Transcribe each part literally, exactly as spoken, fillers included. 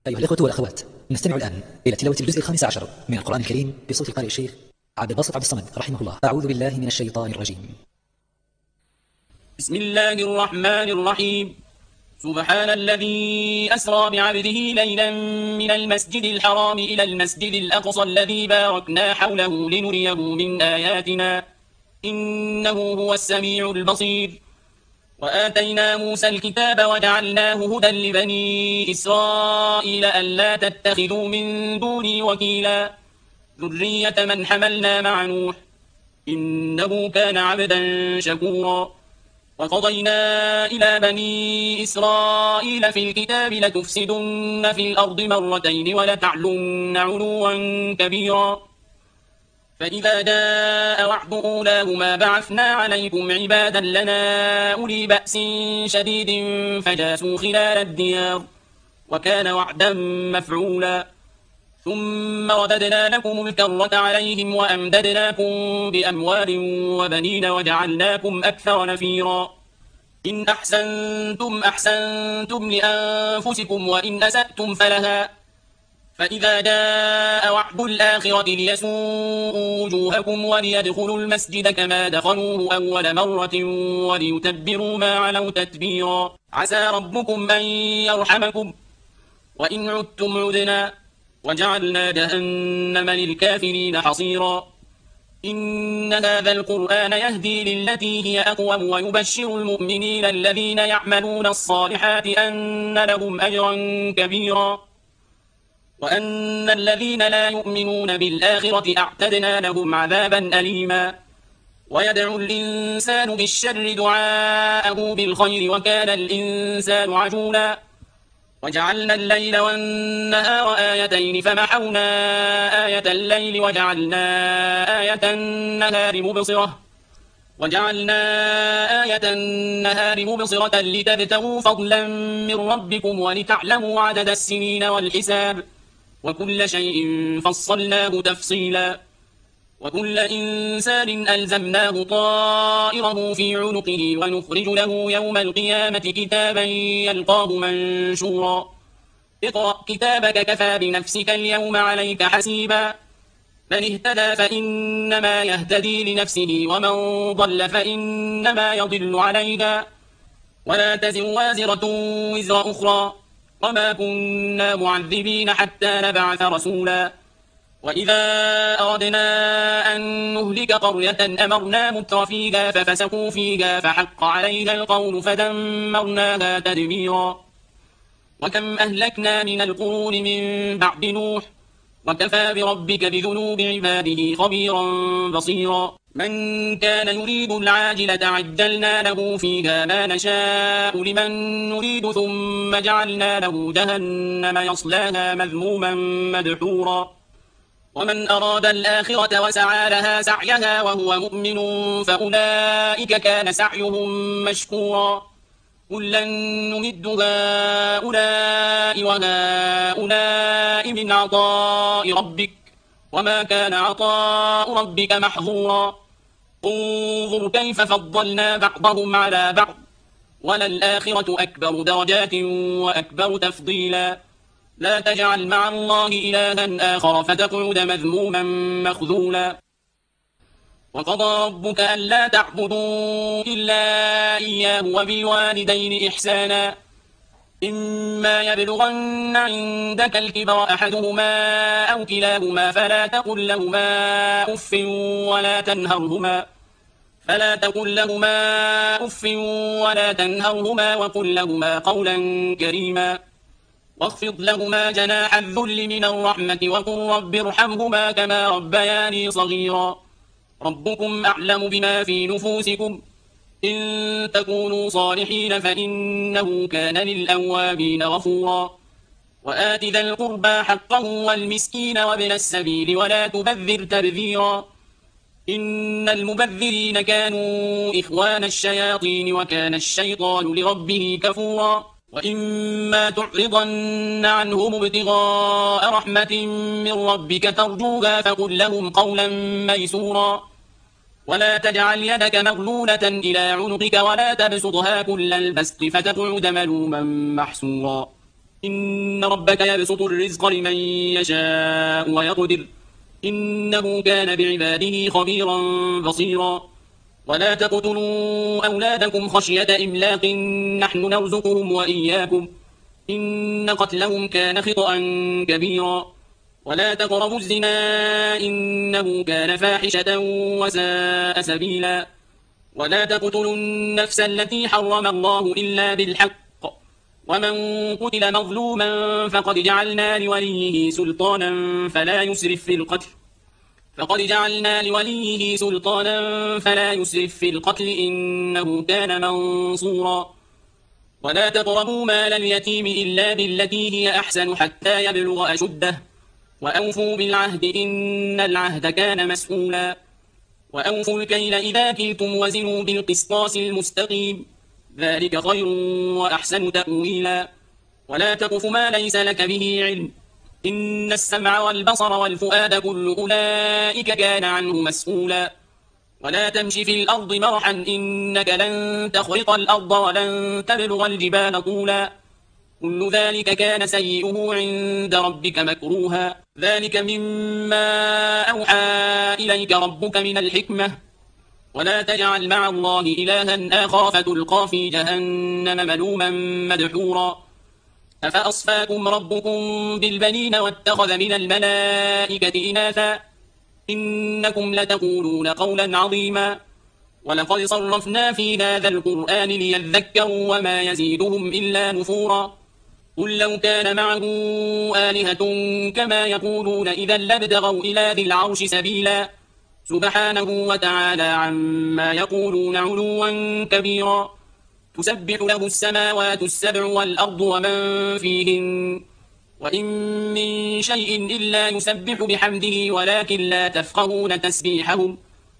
أيها الأخوة والأخوات، نستمع الآن إلى تلاوة الجزء الخامس عشر من القرآن الكريم بصوت القارئ الشيخ عبد الباسط عبد الصمد رحمه الله. أعوذ بالله من الشيطان الرجيم. بسم الله الرحمن الرحيم. سبحان الذي أسرى بعبده ليلا من المسجد الحرام إلى المسجد الأقصى الذي باركنا حوله لنريه من آياتنا إنه هو السميع البصير. وآتينا موسى الكتاب وجعلناه هدى لبني إسرائيل ألا تتخذوا من دوني وكيلا ذرية من حملنا مع نوح إنه كان عبدا شكورا. وقضينا إلى بني إسرائيل في الكتاب لتفسدن في الأرض مرتين ولتعلن علوا كبيرا. فإذا جاء وعد أولاهما بعثنا عليكم عبادا لنا أولي بأس شديد فجاسوا خلال الديار وكان وعدا مفعولا. ثم رددنا لكم الكرة عليهم وأمددناكم بأموال وبنين وجعلناكم أكثر نفيرا. إن أحسنتم أحسنتم لأنفسكم وإن أسأتم فلها. فإذا جاء وعد الآخرة ليسوءوا وجوهكم وليدخلوا المسجد كما دخلوه أول مرة وليتبروا ما علوا تتبيرا. عسى ربكم أن يرحمكم وإن عدتم عدنا وجعلنا جهنم للكافرين حصيرا. إن هذا القرآن يهدي للتي هي أقوم ويبشر المؤمنين الذين يعملون الصالحات أن لهم أجرا كبيرا وأن الذين لا يؤمنون بالآخرة أعتدنا لهم عذابا أليما. ويدعو الإنسان بالشر دعاءه بالخير وكان الإنسان عجولا. وجعلنا الليل والنهار آيتين فمحونا آية الليل وجعلنا آية النهار مبصرة وجعلنا آية النهار مبصرة لتبتغوا فضلا من ربكم ولتعلموا عدد السنين والحساب وكل شيء فصلناه تفصيلا. وكل إنسان ألزمناه طائره في عنقه ونخرج له يوم القيامة كتابا يلقاه منشورا. اقرأ كتابك كفى بنفسك اليوم عليك حسيبا. من اهتدى فإنما يهتدي لنفسه ومن ضل فإنما يضل عليها ولا تزر وازرة وزر أخرى وما كنا معذبين حتى نبعث رسولا. وإذا أردنا أن نهلك قرية أمرنا متر فيها ففسقوا فيها فحق عليها القول فدمرناها تدميرا. وكم أهلكنا من القرون من بعد نوح وكفى بربك بذنوب عباده خبيرا بصيرا. من كان يريد العاجلة عجلنا له فيها ما نشاء لمن نريد ثم جعلنا له جهنم يصلاها مذموما مدحورا. ومن أراد الآخرة وسعى لها سعيها وهو مؤمن فأولئك كان سعيهم مشكورا. كلا نمد هؤلاء وهؤلاء من عطاء ربك وما كان عطاء ربك محظورا. انظر كيف فضلنا بعضهم على بعض وللآخرة أكبر درجات وأكبر تفضيلا. لا تجعل مع الله إلها آخر فتقعد مذموما مخذولا. وقضى ربك ألا تعبدوا إلا إياه وبالوالدين إحسانا. إما يبلغن عندك الكبر أحدهما أو كلاهما فلا تقل لهما أف ولا تنهرهما فلا تقل لهما أف ولا تنهرهما وقل لهما قولا كريما. واخفض لهما جناح الذل من الرحمة وقل رب ارحمهما كما ربياني صغيرا. ربكم أعلم بما في نفوسكم إن تكونوا صالحين فإنه كان للأوابين غفورا. وآت ذا القربى حقه والمسكين وابن السبيل ولا تبذر تبذيرا. إن المبذرين كانوا إخوان الشياطين وكان الشيطان لربه كفورا. وإما تعرضن عنهم ابتغاء رحمة من ربك ترجوها فقل لهم قولا ميسورا. ولا تجعل يدك مغلولة إلى عنقك ولا تبسطها كل البسط فتقعد ملوما محسورا. إن ربك يبسط الرزق لمن يشاء ويقدر إنه كان بعباده خبيرا بصيرا ولا تقتلوا أولادكم خشية إملاق نحن نرزقهم وإياكم إن قتلهم كان خطأ كبيرا ولا تقربوا الزنا إنه كان فاحشة وساء سبيلا ولا تقتلوا النفس التي حرم الله إلا بالحق ومن قتل مظلوما فقد جعلنا لوليه سلطانا فلا يسرف في القتل فقد جعلنا لوليه سلطانا فلا يسرف في القتل إنه كان منصورا ولا تقربوا مال اليتيم إلا بالتي هي أحسن حتى يبلغ أشده وأوفوا بالعهد إن العهد كان مسؤولا وأوفوا الكيل إذا كلتم وزنوا بالقسطاس المستقيم ذلك خير وأحسن تأويلا ولا تقف ما ليس لك به علم إن السمع والبصر والفؤاد كل أولئك كان عنه مسؤولا ولا تمش في الأرض مرحا إنك لن تخرق الأرض ولن تبلغ الجبال طولا كل ذلك كان سيئه عند ربك مكروها ذلك مما أوحى إليك ربك من الحكمة ولا تجعل مع الله إلها آخر فتلقى في جهنم ملوما مدحورا أفأصفاكم ربكم بالبنين واتخذ من الملائكة إناثا إنكم لتقولون قولا عظيما ولقد صرفنا في هذا القرآن ليذكروا وما يزيدهم إلا نفورا قل لو كان معه آلهة كما يقولون إذا لابتغوا إلى ذي العرش سبيلا سبحانه وتعالى عما يقولون علوا كبيرا تسبح له السماوات السبع والأرض ومن فيهن وإن من شيء إلا يسبح بحمده ولكن لا تفقهون تسبيحهم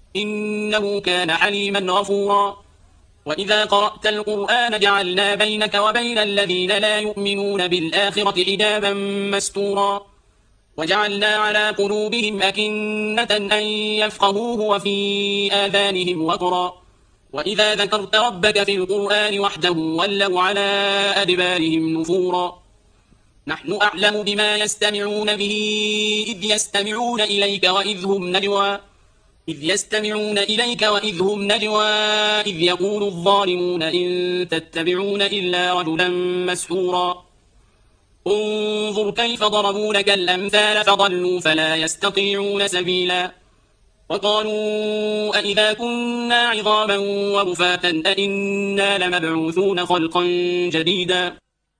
إنه كان حليما غفورا وإذا قرأت القرآن جعلنا بينك وبين الذين لا يؤمنون بالآخرة حجابا مستورا وجعلنا على قلوبهم أكنة أن يفقهوه وفي آذانهم وقرا وإذا ذكرت ربك في القرآن وحده ولوا على أدبارهم نفورا نحن أعلم بما يستمعون به إذ يستمعون إليك وإذ هم نجوى إذ يستمعون إليك وإذ هم نجوى إذ يقول الظالمون إن تتبعون إلا رجلا مسحورا انظر كيف ضربوا لك الأمثال فضلوا فلا يستطيعون سبيلا وقالوا أئذا كنا عظاما ورفاتا أئنا لمبعوثون خلقا جديدا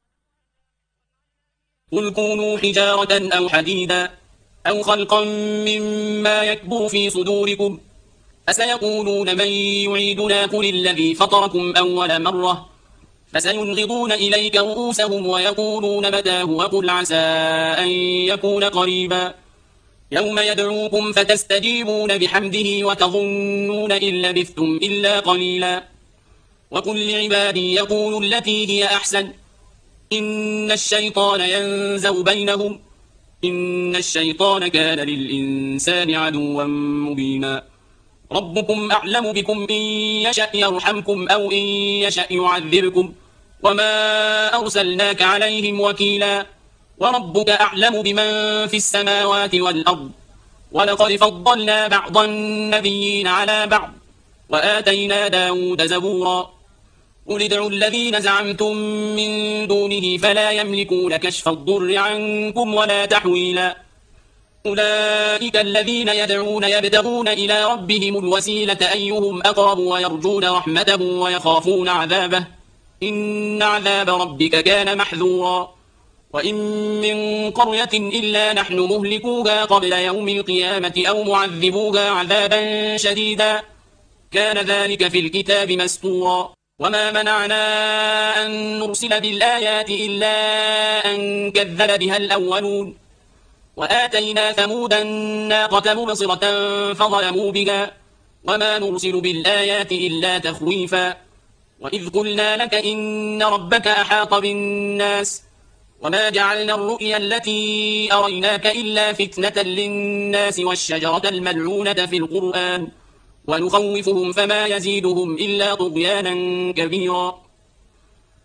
قل كونوا حجارة أو حديدا أو خلقا مما يكبر في صدوركم فسيقولون من يعيدنا قل الذي فطركم أول مرة فسينغضون إليك رؤوسهم ويقولون متى هو قل عسى أن يكون قريبا يوم يدعوكم فتستجيبون بحمده وتظنون إن لبثتم إلا قليلا وقل لعبادي يقولوا التي هي أحسن إن الشيطان ينزغ بينهم إن الشيطان كان للإنسان عدوا مبينا ربكم أعلم بكم إن يشأ يرحمكم أو إن يشأ يعذبكم وما أرسلناك عليهم وكيلا وربك أعلم بمن في السماوات والأرض ولقد فضلنا بعض النبيين على بعض وآتينا داود زبورا قل ادعوا الذين زعمتم من دونه فلا يملكون كشف الضر عنكم ولا تحويلا أولئك الذين يدعون يبتغون إلى ربهم الوسيلة أيهم أقرب ويرجون رحمته ويخافون عذابه إن عذاب ربك كان محذورا وإن من قرية إلا نحن مهلكوها قبل يوم القيامة أو معذبوها عذابا شديدا كان ذلك في الكتاب مسطورا وما منعنا أن نرسل بالآيات إلا أن كذب بها الأولون وآتينا ثمود الناقة مبصرة فظلموا بها وما نرسل بالآيات إلا تخويفا وإذ قلنا لك إن ربك أحاط بالناس وما جعلنا الرؤيا التي أريناك إلا فتنة للناس والشجرة الملعونة في القرآن ونخوفهم فما يزيدهم إلا طغيانا كبيرا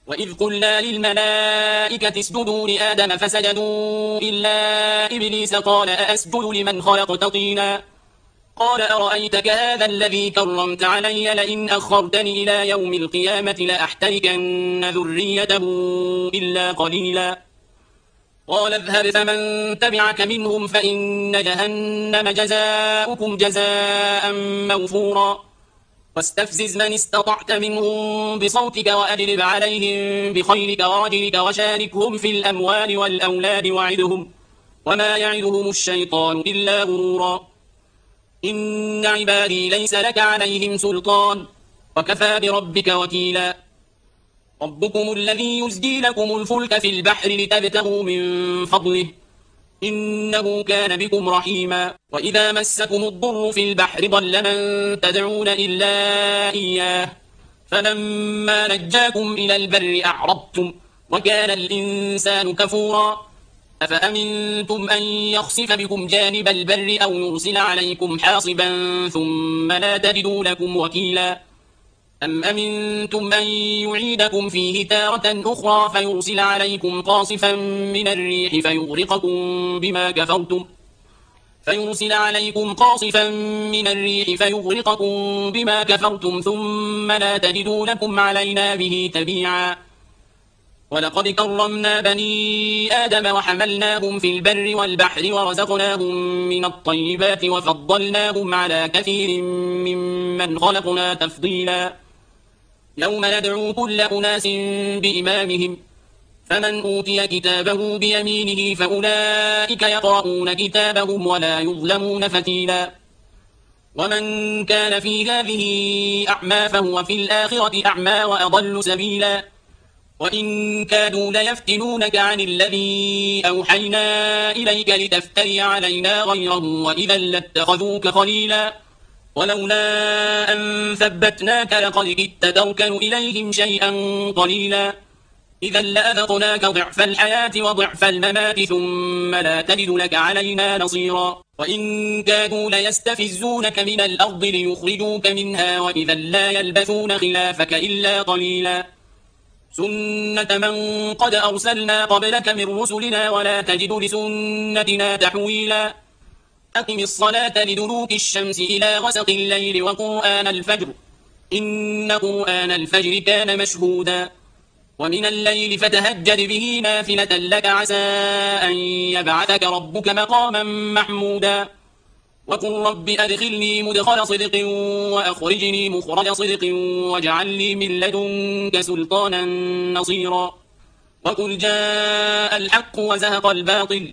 وإذ قلنا للملائكة اسجدوا لآدم فسجدوا إلا إبليس قال أأسجد لمن خلقت طينا قال أرأيتك هذا الذي كرمت علي لئن أخرتني إلى يوم القيامة لأحتركن ذريته إلا قليلا قال اذهب فمن تبعك منهم فإن جهنم جزاؤكم جزاء موفورا واستفزز من استطعت منهم بصوتك وأجلب عليهم بخيلك ورجلك وشاركهم في الأموال والأولاد وعدهم وما يعدهم الشيطان إلا غرورا إن عبادي ليس لك عليهم سلطان وكفى بربك وكيلا ربكم الذي يزجي لكم الفلك في البحر لتبتغوا من فضله إنه كان بكم رحيما وإذا مسكم الضر في البحر ضل من تدعون إلا إياه فلما نجاكم إلى البر أعرضتم وكان الإنسان كفورا أفأمنتم أن يخسف بكم جانب البر أو يرسل عليكم حاصبا ثم لا تجدوا لكم وكيلا أم أمنتم أن يعيدكم فيه تارة أخرى فيرسل عليكم قاصفا من الريح فيغرقكم بما كفرتم فيرسل عليكم قاصفا من الريح فيغرقكم بما كفرتم ثم لا تجدوا لكم علينا به تبيعا ولقد كرمنا بني آدم وحملناهم في البر والبحر ورزقناهم من الطيبات وفضلناهم على كثير ممن خلقنا تفضيلا يوم ندعو كل أناس بإمامهم فمن أوتي كتابه بيمينه فأولئك يقرؤون كتابهم ولا يظلمون فتيلا ومن كان في هذه أعمى فهو في الآخرة أعمى وأضل سبيلا وإن كادوا ليفتنونك عن الذي أوحينا إليك لتفتري علينا غيره وإذا لاتخذوك خليلا ولولا أن ثبتناك لقد كدت تركن إليهم شيئا قليلا إذا لأذقناك ضعف الحياة وضعف الممات ثم لا تجد لك علينا نصيرا وإن كادوا ليستفزونك من الأرض ليخرجوك منها وإذا لا يلبثون خلافك إلا قليلا سنة من قد أرسلنا قبلك من رسلنا ولا تجد لسنتنا تحويلا أقم الصلاة لدلوك الشمس إلى غسق الليل وقرآن الفجر إن قرآن الفجر كان مشهودا ومن الليل فتهجد به نافلة لك عسى أن يبعثك ربك مقاما محمودا وقل رب أدخلني مدخل صدق وأخرجني مخرج صدق واجعل لي من لدنك سلطانا نصيرا وقل جاء الحق وزهق الباطل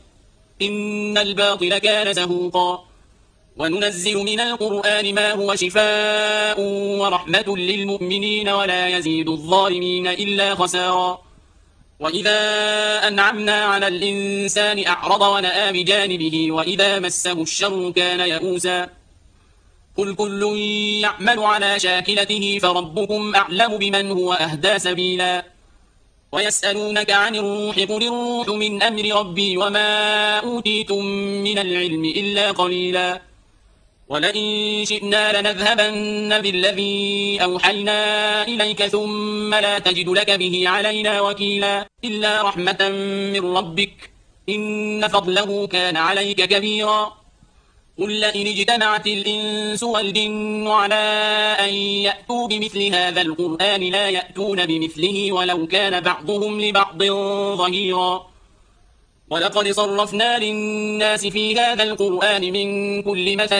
إن الباطل كان زهوقا وننزل من القرآن ما هو شفاء ورحمة للمؤمنين ولا يزيد الظالمين إلا خسارا وإذا أنعمنا على الإنسان أعرض ونأى بجانبه وإذا مسه الشر كان يئوسا قل كل يعمل على شاكلته فربكم أعلم بمن هو أهدى سبيلا ويسألونك عن الروح قل الروح من أمر ربي وما أوتيتم من العلم إلا قليلا ولئن شئنا لنذهبن بالذي أوحينا إليك ثم لا تجد لك به علينا وكيلا إلا رحمة من ربك إن فضله كان عليك كبيرا قل لئن اجتمعت الإنس والجن على أن يأتوا بمثل هذا القرآن لا يأتون بمثله ولو كان بعضهم لبعض ظهيرا ولقد صرفنا للناس في هذا القرآن من كل مثل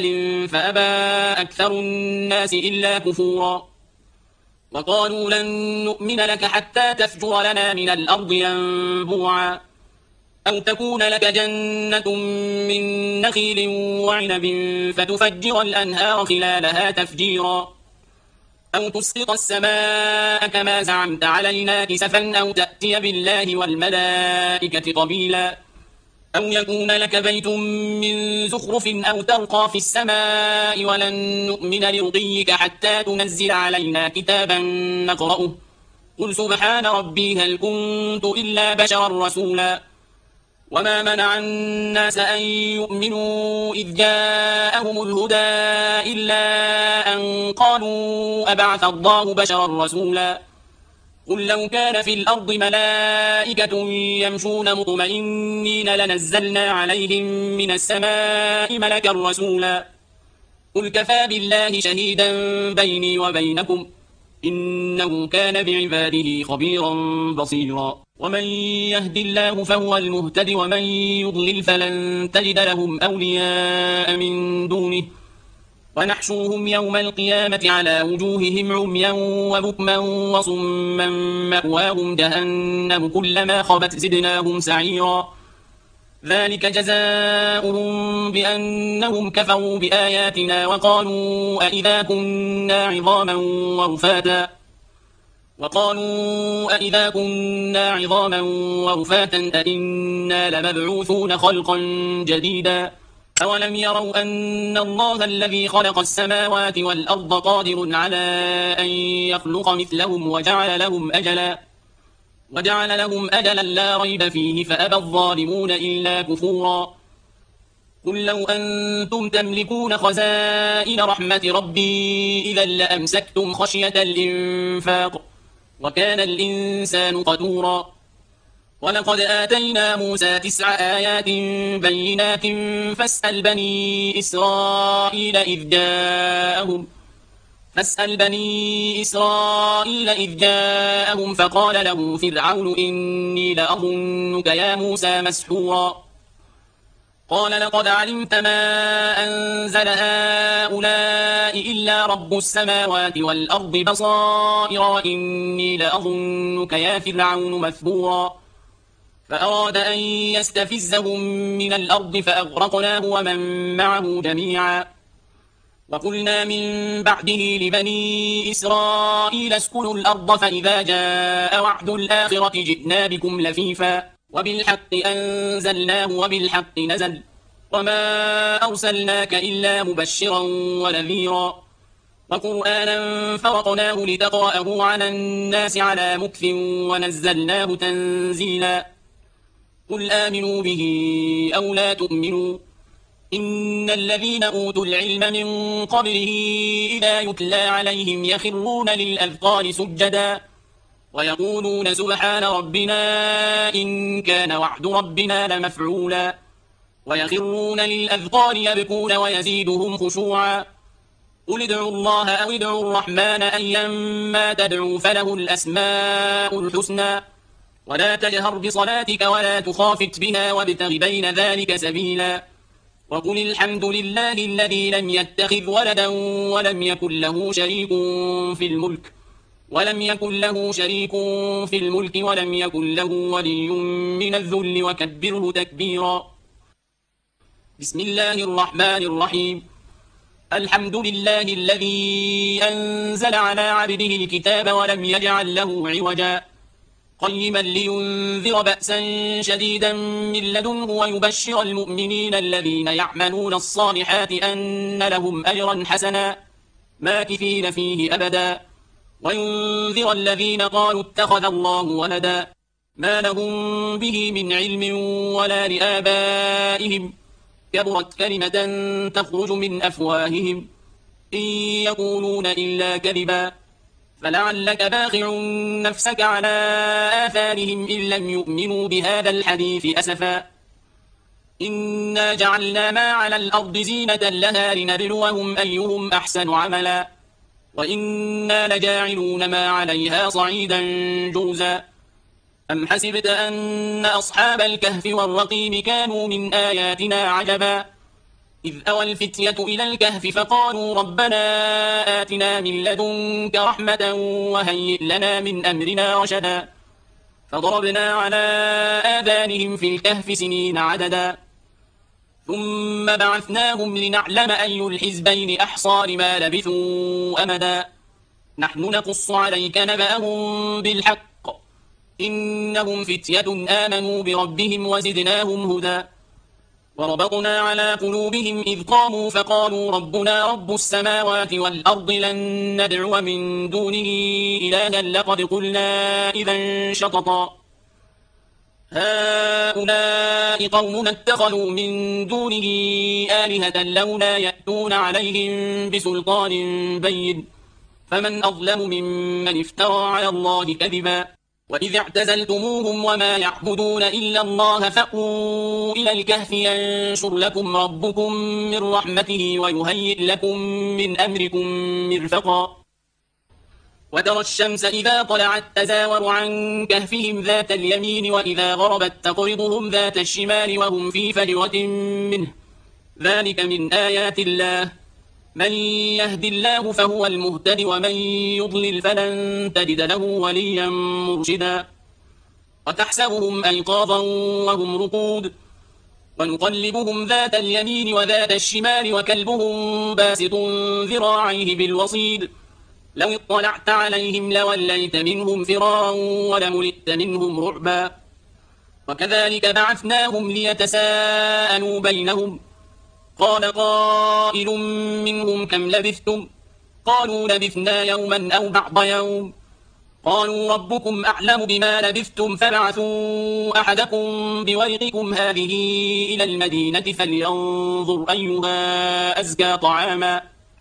فأبى أكثر الناس إلا كفورا وقالوا لن نؤمن لك حتى تفجر لنا من الأرض ينبوعا أو تكون لك جنة من نخيل وعنب فتفجر الأنهار خلالها تفجيرا أو تسقط السماء كما زعمت علينا كسفا أو تأتي بالله والملائكة قبيلا أو يكون لك بيت من زخرف أو ترقى في السماء ولن نؤمن لرقيك حتى تنزل علينا كتابا نقرأه قل سبحان ربي هل كنت إلا بشرا رسولا وما منع الناس أن يؤمنوا إذ جاءهم الهدى إلا أن قالوا أبعث الله بشرا رسولا قل لو كان في الأرض ملائكة يمشون مطمئنين لنزلنا عليهم من السماء ملكا رسولا قل كفى بالله شهيدا بيني وبينكم إنه كان بعباده خبيرا بصيرا ومن يهد الله فهو المهتد ومن يضلل فلن تجد لهم أولياء من دونه ونحشرهم يوم القيامة على وجوههم عميا وبكما وصما مأواهم جهنم كلما خبت زدناهم سعيرا ذلك جزاؤهم بأنهم كفروا بآياتنا وقالوا أئذا كنا عظاما ورفاتا وقالوا أئذا كنا عظاما ورفاتا أئنا لمبعوثون خلقا جديدا أولم يروا أن الله الذي خلق السماوات والأرض قادر على أن يخلق مثلهم وجعل لهم أجلا وجعل لهم أجلا لا ريب فيه فأبى الظالمون إلا كفورا قل لو أنتم تملكون خزائن رحمة ربي إذا لأمسكتم خشية الإنفاق وكان الإنسان قتورا ولقد آتينا موسى تسع آيات بينات فاسأل بني إسرائيل إذ جاءهم فاسأل بني إسرائيل إذ جاءهم فقال له فرعون إني لأظنك يا موسى مسحورا قال لقد علمت ما أنزل هؤلاء إلا رب السماوات والأرض بصائر وإني لأظنك يا فرعون مثبورا فأراد أن يستفزهم من الأرض فأغرقناه ومن معه جميعا وقلنا من بعده لبني إسرائيل اسكنوا الأرض فإذا جاء وعد الآخرة جئنا بكم لفيفا وبالحق أنزلناه وبالحق نزل وما أرسلناك إلا مبشرا ونذيرا وقرآنا فرقناه لتقرأه على الناس على مكث ونزلناه تنزيلا قل آمنوا به أو لا تؤمنوا إن الذين أوتوا العلم من قبله إذا يتلى عليهم يخرون للأذقان سجدا ويقولون سبحان ربنا إن كان وعد ربنا لمفعولا ويخرون للأذقان يبكون ويزيدهم خشوعا قل ادعوا الله أو ادعوا الرحمن أيما تدعوا فله الأسماء الحسنى ولا تجهر بصلاتك ولا تخافت بها وابتغ بين ذلك سبيلا وقل الحمد لله الذي لم يتخذ ولدا ولم يكن له شريك في الملك ولم يكن له شريك في الملك ولم يكن له ولي من الذل وكبره تكبيرا بسم الله الرحمن الرحيم الحمد لله الذي أنزل على عبده الكتاب ولم يجعل له عوجا قيما لينذر بأسا شديدا من لدنه ويبشر المؤمنين الذين يعملون الصالحات أن لهم أجرا حسنا ماكثين فيه أبدا وينذر الذين قالوا اتخذ الله ولدا ما لهم به من علم ولا لآبائهم كبرت كلمة تخرج من أفواههم إن يقولون إلا كذبا فلعلك باخع نفسك على آثارهم إن لم يؤمنوا بهذا الحديث أسفا إنا جعلنا ما على الأرض زينة لها لنبلوهم أيهم أحسن عملا وإنا لجاعلون ما عليها صعيدا جرزا أم حسبت أن أصحاب الكهف والرقيم كانوا من آياتنا عجبا إذ أوى الفتية إلى الكهف فقالوا ربنا آتنا من لدنك رحمة وهيئ لنا من أمرنا رشدا فضربنا على آذانهم في الكهف سنين عددا ثم بعثناهم لنعلم أي الحزبين أحصى لما لبثوا أمدا نحن نقص عليك نبأهم بالحق إنهم فتية آمنوا بربهم وزدناهم هدى وربطنا على قلوبهم إذ قاموا فقالوا ربنا رب السماوات والأرض لن ندعو من دونه إلها لقد قلنا إذا شططا هؤلاء قومنا اتخذوا من دونه آلهة لولا يأتون عليهم بسلطان بين فمن أظلم ممن افترى على الله كذبا. وإذ اعتزلتموهم وما يعبدون إلا الله فأووا إلى الكهف ينشر لكم ربكم من رحمته ويهيئ لكم من أمركم مرفقا. وترى الشمس إذا طلعت تزاور عن كهفهم ذات اليمين وإذا غربت تقرضهم ذات الشمال وهم في فجوة منه، ذلك من آيات الله، من يهد الله فهو المهتد ومن يضلل فلن تجد له وليا مرشدا. وتحسبهم أيقاظا وهم رقود ونقلبهم ذات اليمين وذات الشمال وكلبهم باسط ذراعيه بالوصيد، لو اطلعت عليهم لوليت منهم فرارا ولملئت منهم رعبا. وكذلك بعثناهم ليتساءلوا بينهم، قال قائل منهم كم لبثتم؟ قالوا لبثنا يوما أو بعض يوم. قالوا ربكم أعلم بما لبثتم فابعثوا أحدكم بورقكم هذه إلى المدينة فلينظر أيها أزكى طعاما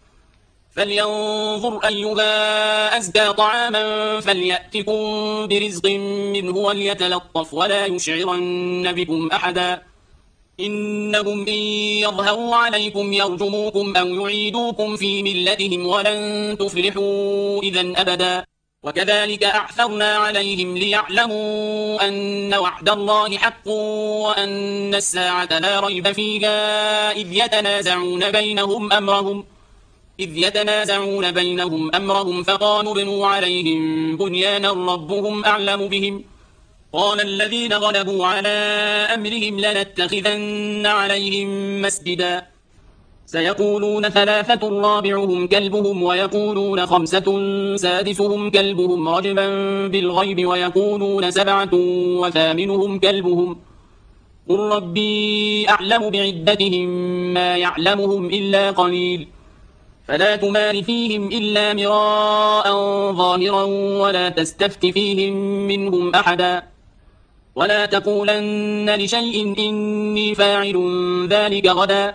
فلينظر أيها أزكى طعاما فليأتكم برزق منه وليتلطف ولا يشعرن بكم أحدا، إنهم إن يظهروا عليكم يرجموكم أو يعيدوكم في ملتهم ولن تفلحوا إذا أبدا. وكذلك أعثرنا عليهم ليعلموا أن وعد الله حق وأن الساعة لا ريب فيها إذ يتنازعون بينهم أمرهم إذ يتنازعون بينهم أمرهم فقالوا ابنوا عليهم بنيانا ربهم أعلم بهم. قال الذين غلبوا على أمرهم لنتخذن عليهم مسجدا. سيقولون ثلاثة رابعهم كلبهم ويقولون خمسة سادسهم كلبهم رجما بالغيب ويقولون سبعة وثامنهم كلبهم، قل ربي أعلم بعدتهم ما يعلمهم إلا قليل، فلا تمار فيهم إلا مراء ظاهرا ولا تستفت فيهم منهم أحدا، ولا تقولن لشيء إني فاعل ذلك غدا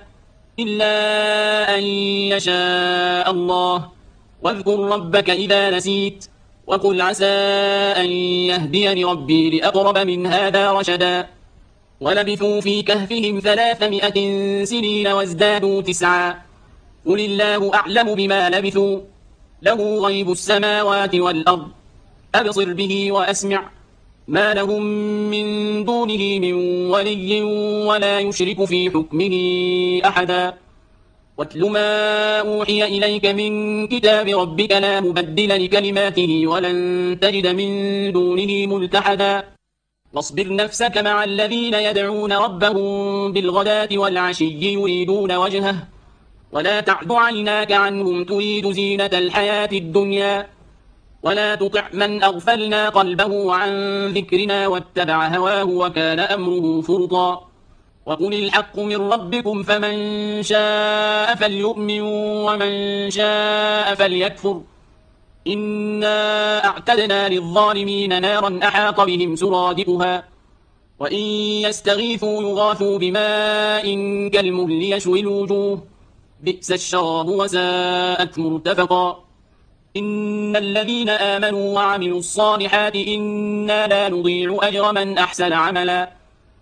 إلا أن يشاء الله، واذكر ربك إذا نسيت وقل عسى أن يهديني ربي لأقرب من هذا رشدا. ولبثوا في كهفهم ثلاثمائة سنين وازدادوا تسعا، قل الله أعلم بما لبثوا له غيب السماوات والأرض أبصر به وأسمع، ما لهم من دونه من ولي ولا يشرك في حكمه أحدا. واتل ما أوحي إليك من كتاب ربك لا مبدل لكلماته ولن تجد من دونه ملتحدا. واصبر نفسك مع الذين يدعون ربهم بالغداة والعشي يريدون وجهه ولا تعد عيناك عنهم تريد زينة الحياة الدنيا، ولا تطع من أغفلنا قلبه عن ذكرنا واتبع هواه وكان أمره فرطا. وقل الحق من ربكم فمن شاء فليؤمن ومن شاء فليكفر، إنا أعتدنا للظالمين نارا أحاط بهم سرادقها، وإن يستغيثوا يغاثوا بماء كالمهل يشوي الوجوه، بئس الشراب وساءت مرتفقا. إن الذين آمنوا وعملوا الصالحات إنا لا نضيع أجر من أحسن عملا،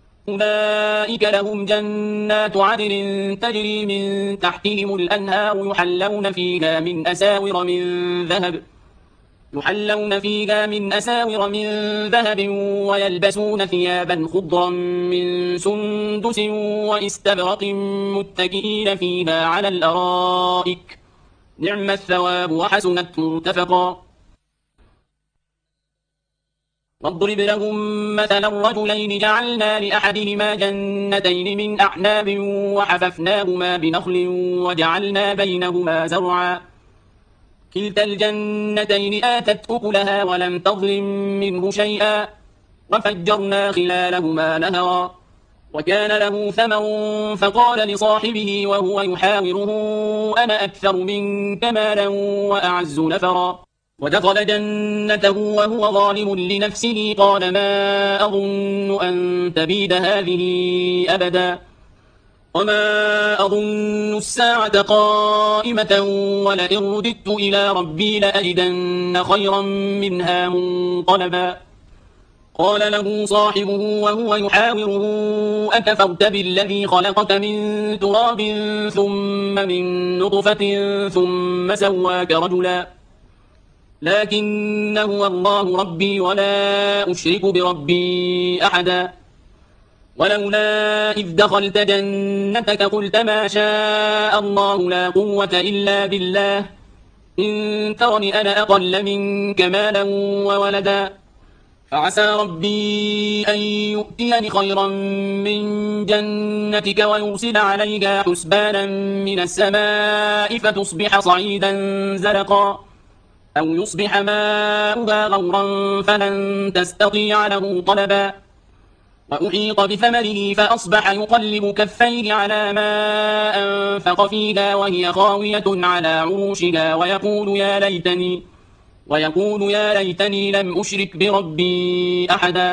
أولئك لهم جنات عدن تجري من تحتهم الأنهار يحلون فيها من أساور من ذهب يحلون فيها من أساور من ذهب ويلبسون ثيابا خضرا من سندس واستبرق متكئين فيها على الأرائك، نعم الثواب وحسنت مرتفقا. واضرب لهم مثلا رجلين جعلنا لأحدهما جنتين من أعناب وحففناهما بنخل وجعلنا بينهما زرعا، كلتا الجنتين آتت أكلها ولم تظلم منه شيئا وفجرنا خلالهما نهرا، وكان له ثمر فقال لصاحبه وهو يحاوره أنا أكثر منك مالا وأعز نفرا، ودخل جنته وهو ظالم لنفسه قال ما أظن أن تبيد هذه أبدا، وما أظن الساعة قائمة ولئن رددت إلى ربي لأجدن خيرا منها منقلبا قال له صاحبه وهو يحاوره أكفرت بالذي خلقك من تراب ثم من نطفة ثم سواك رجلا لكن هو الله ربي ولا أشرك بربي أحدا ولولا إذ دخلت جنتك قلت ما شاء الله لا قوة إلا بالله إن ترني أنا أقل منك مالا وولدا فعسى ربي أن يؤتيني خيرا من جنتك ويرسل عليها حسبانا من السماء فتصبح صعيدا زلقا أو يصبح ماؤها غورا فلن تستطيع له طلبا وأحيط بثمره فأصبح يقلب كفيه على ما أنفق فيها وهي خاوية على عروشها ويقول يا ليتني ويقول يا ليتني لم أشرك بربي أحدا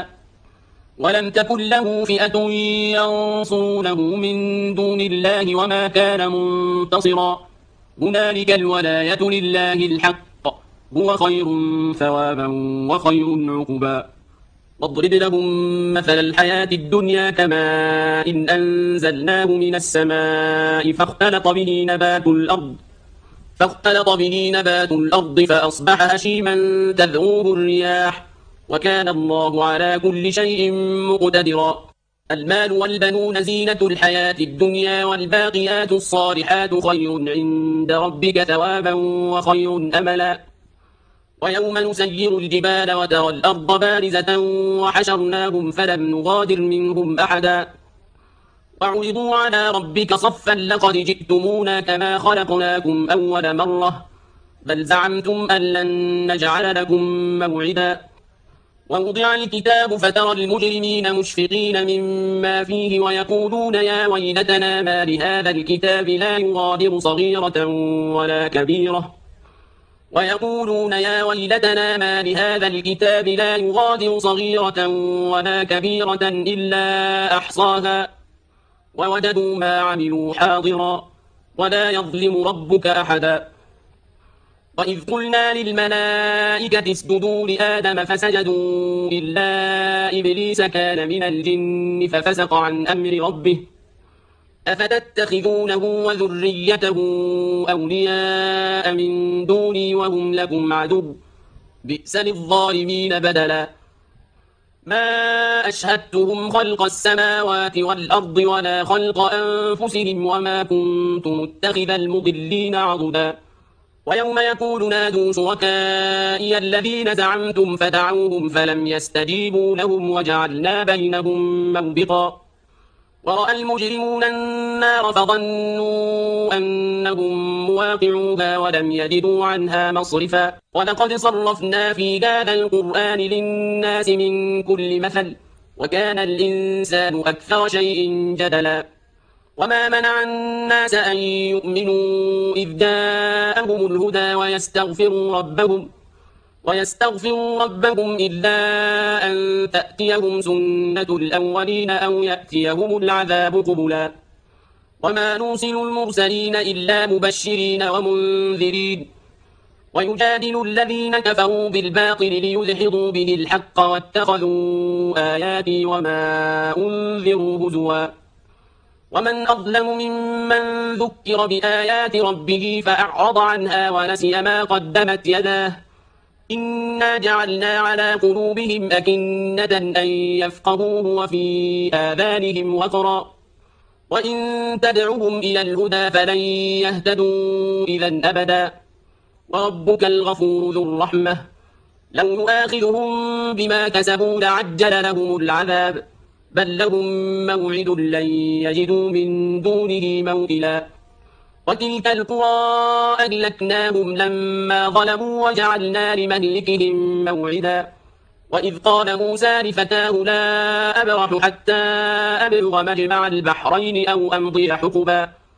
ولم تكن له فئة ينصرونه من دون الله وما كان منتصرا هنالك الولاية لله الحق هو خير ثوابا وخير عقبا واضرب لهم مثل الحياة الدنيا كماء إن أنزلناه من السماء فاختلط به نبات الأرض فاختلط به نبات الأرض فأصبح هشيما تذروه الرياح وكان الله على كل شيء مقتدرا المال والبنون زينة الحياة الدنيا والباقيات الصالحات خير عند ربك ثوابا وخير أملا ويوم نسير الجبال وترى الأرض بارزة وحشرناهم فلم نغادر منهم أحدا وعرضوا على ربك صفا لقد جئتمونا كما خلقناكم أول مرة بل زعمتم أن لن نجعل لكم موعدا ووضع الكتاب فترى المجرمين مشفقين مما فيه ويقولون يا ويلتنا ما لهذا الكتاب لا يغادر صغيرة ولا كبيرة ويقولون يا ويلتنا ما لهذا الكتاب لا يغادر صغيرة ولا كبيرة إلا أحصاها ووجدوا ما عملوا حاضرا ولا يظلم ربك أحدا وإذ قلنا للملائكة اسجدوا لآدم فسجدوا إلا إبليس كان من الجن ففسق عن أمر ربه أفتتخذونه وذريته أولياء من دوني وهم لكم عدو بئس للظالمين بدلا ما أشهدتهم خلق السماوات والأرض ولا خلق أنفسهم وما كنت متخذ المضلين عضدا ويوم يقول نادوا شركائي الذين زعمتم فدعوهم فلم يستجيبوا لهم وجعلنا بينهم موبقا ورأى المجرمون النار فظنوا أنهم مواقعوها ولم يجدوا عنها مصرفا ولقد صرفنا في هذا القرآن للناس من كل مثل وكان الإنسان أكثر شيء جدلا وما منع الناس أن يؤمنوا إذ جاءهم الهدى ويستغفروا ربهم ويستغفروا ربهم إلا أن تأتيهم سنة الأولين أو يأتيهم العذاب قبلا وما نرسل المرسلين إلا مبشرين ومنذرين ويجادل الذين كفروا بالباطل ليدحضوا به الحق واتخذوا آياتي وما أنذروا هزوا ومن أظلم ممن ذكر بآيات ربه فأعرض عنها ونسي ما قدمت يداه إنا جعلنا على قلوبهم أكنة أن يفقهوه وفي آذانهم وقرا وإن تدعهم إلى الهدى فلن يهتدوا إذا أبدا وربك الغفور ذو الرحمة لو يؤاخذهم بما كسبوا لعجل لهم العذاب بل لهم موعد لن يجدوا من دونه موئلا وتلك القرى أهلكناهم لما ظلموا وجعلنا لمهلكهم موعدا وإذ قال موسى لفتاه لا أبرح حتى أبلغ مجمع البحرين أو أمضي حقبا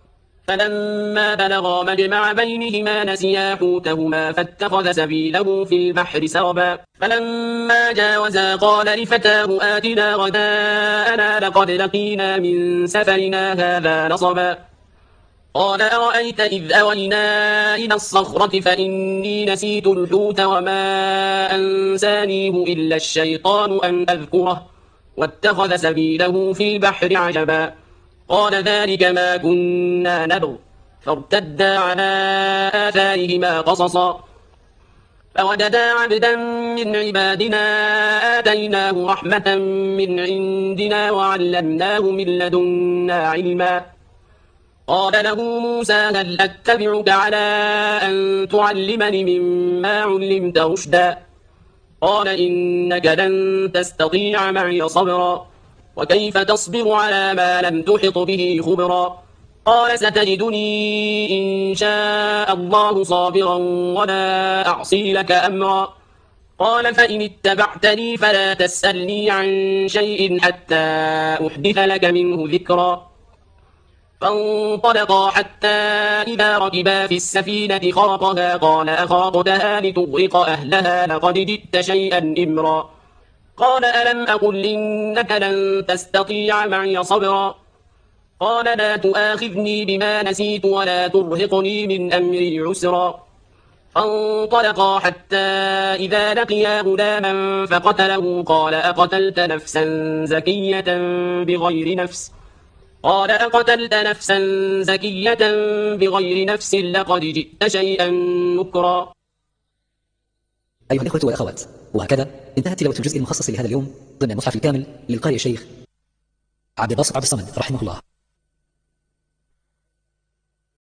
فلما بلغا مجمع بينهما نسيا حوتهما فاتخذ سبيله في البحر سربا فلما جاوزا قال لفتاه آتنا غداءنا لقد لقينا من سفرنا هذا نصبا قال أرأيت إذ أوينا إلى الصخرة فإني نسيت الحوت وما أنسانيه إلا الشيطان أن أذكره واتخذ سبيله في البحر عجبا قال ذلك ما كنا نبغ فارتدا على آثارهما قصصا فوجدا عبدا من عبادنا آتيناه رحمة من عندنا وعلمناه من لدنا علما قال له موسى هل أتبعك على أن تعلمني مما علمت رشدا قال إنك لن تستطيع معي صبرا وكيف تصبر على ما لم تحط به خبرا قال ستجدني إن شاء الله صابرا ولا أعصي لك أمرا قال فإن اتبعتني فلا تسألني عن شيء حتى أحدث لك منه ذكرا فانطلقا حتى إذا ركبا في السفينة خرقها قال أخرقتها لتغرق أهلها لقد جئت شيئا إمرا قال ألم أقل إنك لن تستطيع معي صبرا قال لا تؤاخذني بما نسيت ولا ترهقني من أمري عسرا فانطلقا حتى إذا لقيا غلاما فقتله قال أقتلت نفسا زكية بغير نفس قال أقتلت نفسا زكية بغير نفس لقد جئت شيئا نكرا. أيها الإخوة والأخوات، وهكذا انتهت تلاوة الجزء المخصص لهذا اليوم ضمن المصحف الكامل للقارئ الشيخ عبد الباسط عبد الصمد رحمه الله.